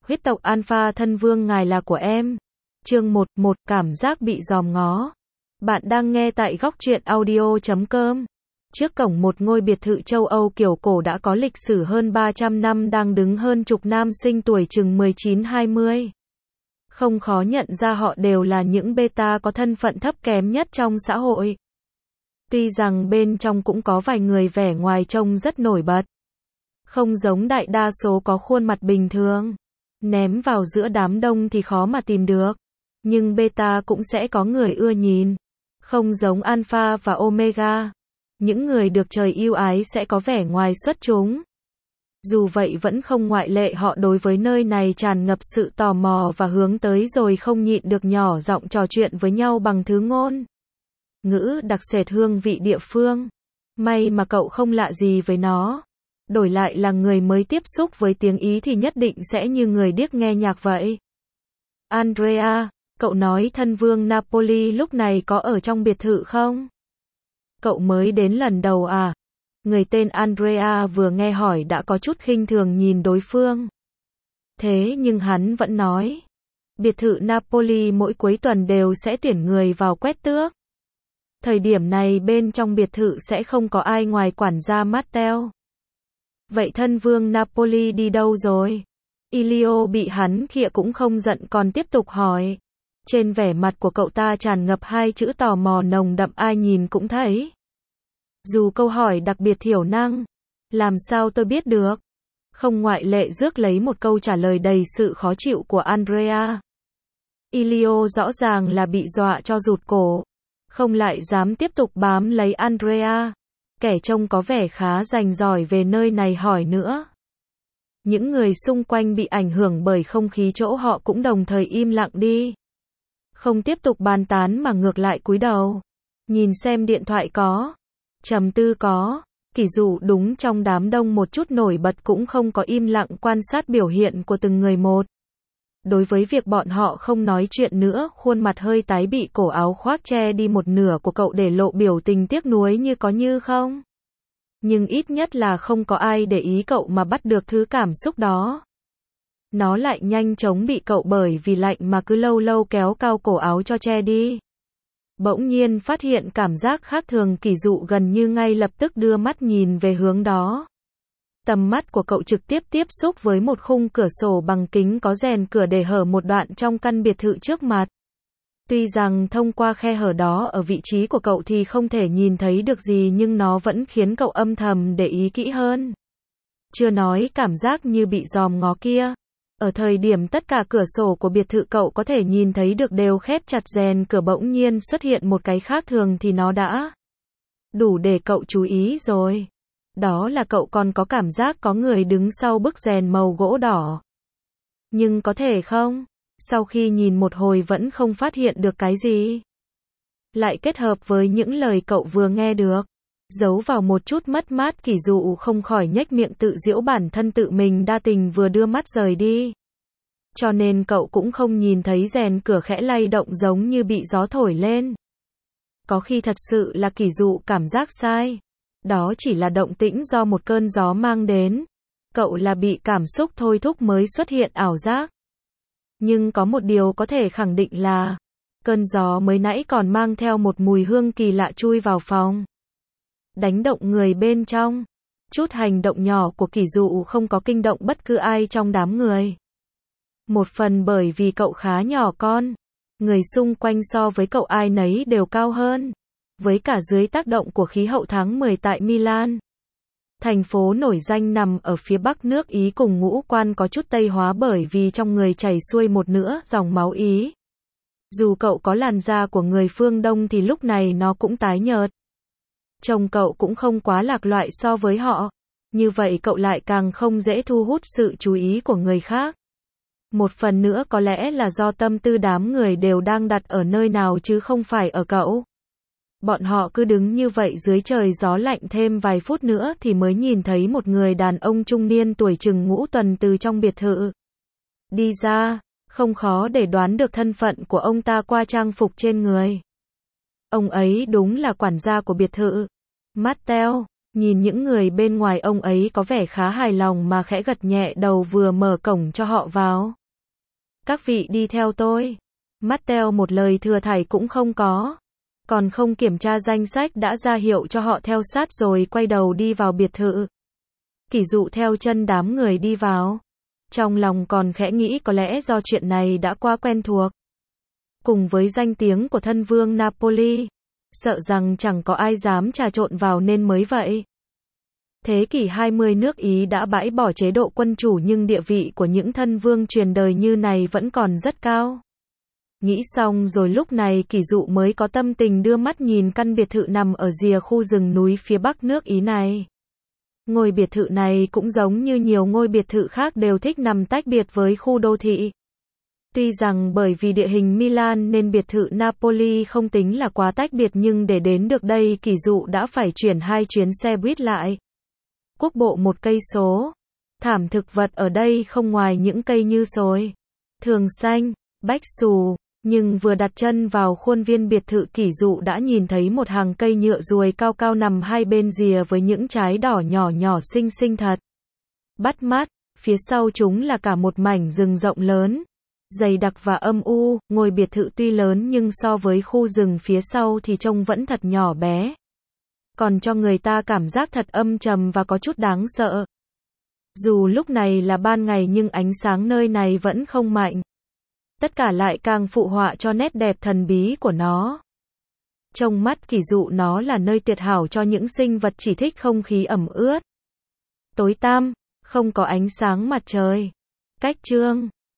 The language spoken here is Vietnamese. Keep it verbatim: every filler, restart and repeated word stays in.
Huyết tộc Alpha thân vương ngài là của em. Chương một, một cảm giác bị dòm ngó. Bạn đang nghe tại góc truyện audio chấm com. Trước cổng một ngôi biệt thự châu Âu kiểu cổ đã có lịch sử hơn ba trăm năm đang đứng hơn chục nam sinh tuổi chừng mười chín hai mươi. Không khó nhận ra họ đều là những beta có thân phận thấp kém nhất trong xã hội. Tuy rằng bên trong cũng có vài người vẻ ngoài trông rất nổi bật. Không giống đại đa số có khuôn mặt bình thường. Ném vào giữa đám đông thì khó mà tìm được. Nhưng beta cũng sẽ có người ưa nhìn. Không giống alpha và omega. Những người được trời yêu ái sẽ có vẻ ngoài xuất chúng. Dù vậy vẫn không ngoại lệ, họ đối với nơi này tràn ngập sự tò mò và hướng tới rồi không nhịn được nhỏ giọng trò chuyện với nhau bằng thứ ngôn ngữ đặc sệt hương vị địa phương. May mà cậu không lạ gì với nó. Đổi lại là người mới tiếp xúc với tiếng Ý thì nhất định sẽ như người điếc nghe nhạc vậy. Andrea, cậu nói thân vương Napoli lúc này có ở trong biệt thự không? Cậu mới đến lần đầu à? Người tên Andrea vừa nghe hỏi đã có chút khinh thường nhìn đối phương. Thế nhưng hắn vẫn nói. Biệt thự Napoli mỗi cuối tuần đều sẽ tuyển người vào quét tước. Thời điểm này bên trong biệt thự sẽ không có ai ngoài quản gia Matteo. Vậy thân vương Napoli đi đâu rồi? Elio bị hắn khịa cũng không giận còn tiếp tục hỏi. Trên vẻ mặt của cậu ta tràn ngập hai chữ tò mò nồng đậm, ai nhìn cũng thấy. Dù câu hỏi đặc biệt thiểu năng. Làm sao tôi biết được? Không ngoại lệ rước lấy một câu trả lời đầy sự khó chịu của Andrea. Elio rõ ràng là bị dọa cho rụt cổ. Không lại dám tiếp tục bám lấy Andrea. Kẻ trông có vẻ khá rành rỏi về nơi này hỏi nữa. Những người xung quanh bị ảnh hưởng bởi không khí chỗ họ cũng đồng thời im lặng đi. Không tiếp tục bàn tán mà ngược lại cúi đầu. Nhìn xem điện thoại có. Trầm tư có. Kỷ dụ đúng trong đám đông một chút nổi bật cũng không có, im lặng quan sát biểu hiện của từng người một. Đối với việc bọn họ không nói chuyện nữa, khuôn mặt hơi tái bị cổ áo khoác che đi một nửa của cậu để lộ biểu tình tiếc nuối như có như không. Nhưng ít nhất là không có ai để ý cậu mà bắt được thứ cảm xúc đó. Nó lại nhanh chóng bị cậu bởi vì lạnh mà cứ lâu lâu kéo cao cổ áo cho che đi. Bỗng nhiên phát hiện cảm giác khác thường, Kỷ dụ gần như ngay lập tức đưa mắt nhìn về hướng đó. Tầm mắt của cậu trực tiếp tiếp xúc với một khung cửa sổ bằng kính có rèn cửa để hở một đoạn trong căn biệt thự trước mặt. Tuy rằng thông qua khe hở đó ở vị trí của cậu thì không thể nhìn thấy được gì, nhưng nó vẫn khiến cậu âm thầm để ý kỹ hơn. Chưa nói cảm giác như bị dòm ngó kia. Ở thời điểm tất cả cửa sổ của biệt thự cậu có thể nhìn thấy được đều khép chặt, rèn cửa bỗng nhiên xuất hiện một cái khác thường thì nó đã đủ để cậu chú ý rồi. Đó là cậu còn có cảm giác có người đứng sau bức rèn màu gỗ đỏ. Nhưng có thể không? Sau khi nhìn một hồi vẫn không phát hiện được cái gì. Lại kết hợp với những lời cậu vừa nghe được. Giấu vào một chút mất mát, Kỷ dụ không khỏi nhếch miệng tự giễu bản thân tự mình đa tình vừa đưa mắt rời đi. Cho nên cậu cũng không nhìn thấy rèn cửa khẽ lay động giống như bị gió thổi lên. Có khi thật sự là Kỷ dụ cảm giác sai. Đó chỉ là động tĩnh do một cơn gió mang đến. Cậu là bị cảm xúc thôi thúc mới xuất hiện ảo giác. Nhưng có một điều có thể khẳng định là cơn gió mới nãy còn mang theo một mùi hương kỳ lạ chui vào phòng. Đánh động người bên trong. Chút hành động nhỏ của Kỷ dụ không có kinh động bất cứ ai trong đám người. Một phần bởi vì cậu khá nhỏ con. Người xung quanh so với cậu ai nấy đều cao hơn. Với cả dưới tác động của khí hậu tháng mười tại Milan. Thành phố nổi danh nằm ở phía bắc nước Ý cùng ngũ quan có chút Tây hóa bởi vì trong người chảy xuôi một nửa dòng máu Ý. Dù cậu có làn da của người phương Đông thì lúc này nó cũng tái nhợt. Trông cậu cũng không quá lạc loại so với họ. Như vậy cậu lại càng không dễ thu hút sự chú ý của người khác. Một phần nữa có lẽ là do tâm tư đám người đều đang đặt ở nơi nào chứ không phải ở cậu. Bọn họ cứ đứng như vậy dưới trời gió lạnh thêm vài phút nữa thì mới nhìn thấy một người đàn ông trung niên tuổi chừng ngũ tuần từ trong biệt thự đi ra. Không khó để đoán được thân phận của ông ta qua trang phục trên người. Ông ấy đúng là quản gia của biệt thự. Matteo, Nhìn những người bên ngoài, ông ấy có vẻ khá hài lòng mà khẽ gật nhẹ đầu vừa mở cổng cho họ vào. Các vị đi theo tôi. Matteo một lời thừa thải cũng không có. Còn không kiểm tra danh sách đã ra hiệu cho họ theo sát rồi quay đầu đi vào biệt thự. Kỷ Dụ theo chân đám người đi vào. Trong lòng còn khẽ nghĩ có lẽ do chuyện này đã quá quen thuộc. Cùng với danh tiếng của thân vương Napoli, sợ rằng chẳng có ai dám trà trộn vào nên mới vậy. Thế kỷ hai mươi nước Ý đã bãi bỏ chế độ quân chủ nhưng địa vị của những thân vương truyền đời như này vẫn còn rất cao. Nghĩ xong rồi lúc này Kỷ Dụ mới có tâm tình đưa mắt nhìn căn biệt thự nằm ở rìa khu rừng núi phía bắc nước Ý này. Ngôi biệt thự này cũng giống như nhiều ngôi biệt thự khác đều thích nằm tách biệt với khu đô thị. Tuy rằng bởi vì địa hình Milan nên biệt thự Napoli không tính là quá tách biệt nhưng để đến được đây Kỷ Dụ đã phải chuyển hai chuyến xe buýt lại. Quốc bộ một cây số. Thảm thực vật ở đây không ngoài những cây như sồi, thường xanh, bách xù. Nhưng vừa đặt chân vào khuôn viên biệt thự Kỷ Dụ đã nhìn thấy một hàng cây nhựa ruồi cao cao nằm hai bên rìa với những trái đỏ nhỏ nhỏ xinh xinh thật. Bắt mắt, phía sau chúng là cả một mảnh rừng rộng lớn, dày đặc và âm u. Ngôi biệt thự tuy lớn nhưng so với khu rừng phía sau thì trông vẫn thật nhỏ bé. Còn cho người ta cảm giác thật âm trầm và có chút đáng sợ. Dù lúc này là ban ngày nhưng ánh sáng nơi này vẫn không mạnh. Tất cả lại càng phụ họa cho nét đẹp thần bí của nó. Trong mắt Kỷ Dụ nó là nơi tuyệt hảo cho những sinh vật chỉ thích không khí ẩm ướt, tối tăm, không có ánh sáng mặt trời. Cách chương